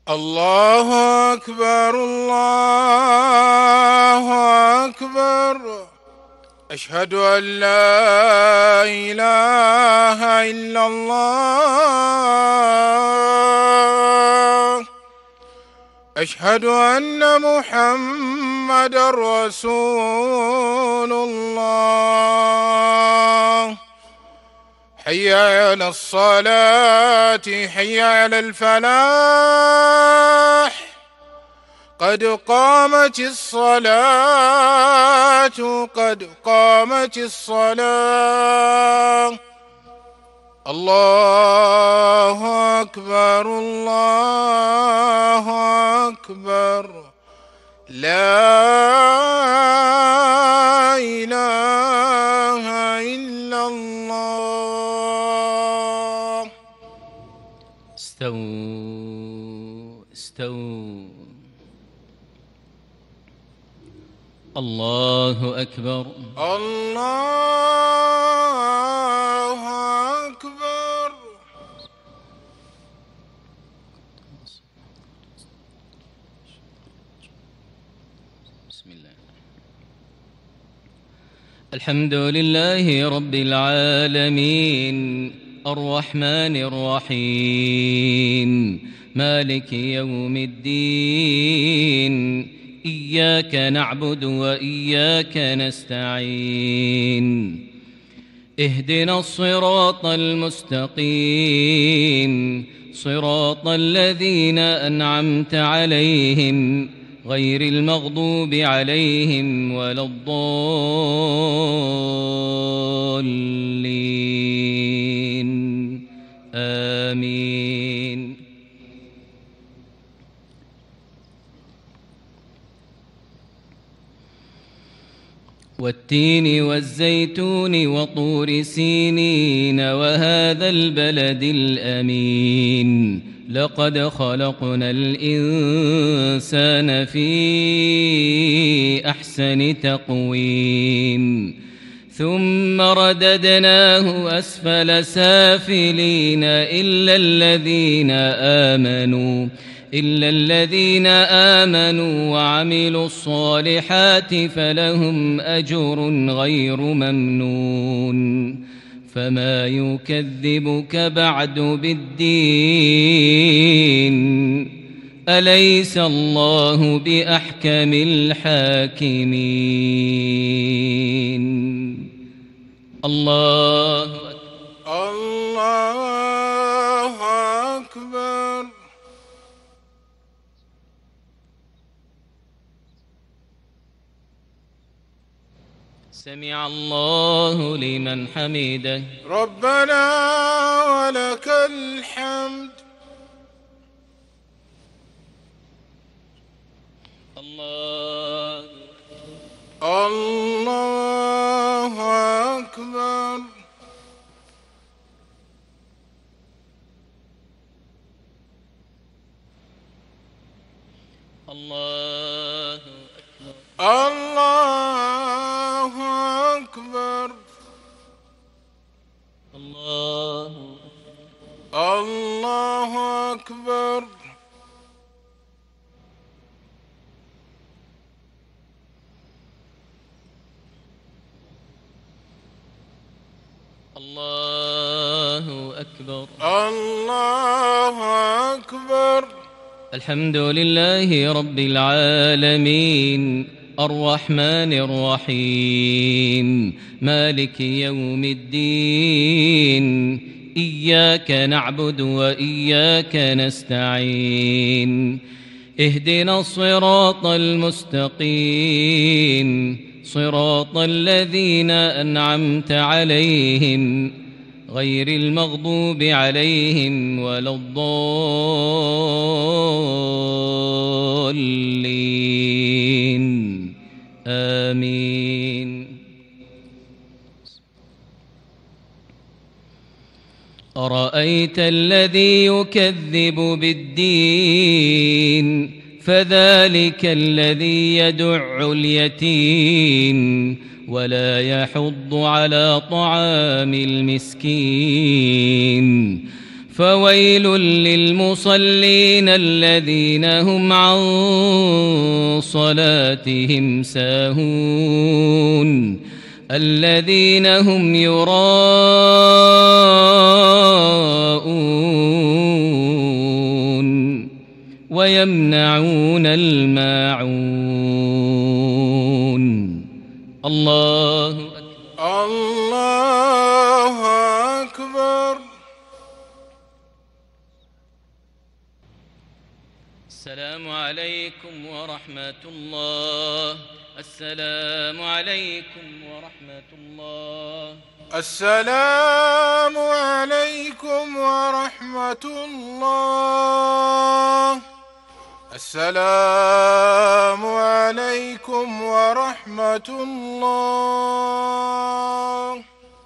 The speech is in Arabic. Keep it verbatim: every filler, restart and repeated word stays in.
الله أكبر الله أكبر. أشهد أن لا إله إلا الله. أشهد أن محمدًا رسول الله. حي على الصلاة حي على الفلاح. قد قامت الصلاة قد قامت الصلاة. الله أكبر الله أكبر. لا إله إلا الله. استووا استووا. الله أكبر الله أكبر. بسم الله. الحمد لله رب العالمين الرحمن الرحيم مالك يوم الدين. إياك نعبد وإياك نستعين. اهدنا الصراط المستقيم صراط الذين أنعمت عليهم غير المغضوب عليهم ولا الضالين. آمين. والتين والزيتون وطور سينين وهذا البلد الأمين. لقد خلقنا الإنسان في أحسن تقويم ثم رددناه أسفل سافلين إلا الذين آمنوا إلا الذين آمنوا وعملوا الصالحات فلهم أجر غير ممنون. فما يكذبك بعد بالدين. أليس الله بأحكم الحاكمين. الله الله أكبر. سمع الله لمن حمده. ربنا ولك الحمد. الله الله أكبر. الله الله أكبر. الله الله أكبر. الله أكبر. الله أكبر. الحمد لله رب العالمين الرحمن الرحيم مالك يوم الدين. إياك نعبد وإياك نستعين. اهدنا الصراط المستقيم صراط الذين أنعمت عليهم غير المغضوب عليهم ولا الضالين. آمين. أرأيت الذي يكذب بالدين فذلك الذي يدع اليتيم ولا يحض على طعام المسكين. فويل للمصلين الذين هم عن صلاتهم ساهون الذين هم يراءون ويمنعون الماعون. الله أكبر. الله أكبر. السلام عليكم ورحمة الله. السلام عليكم ورحمة الله. السلام عليكم ورحمة الله. السلام عليكم ورحمة الله.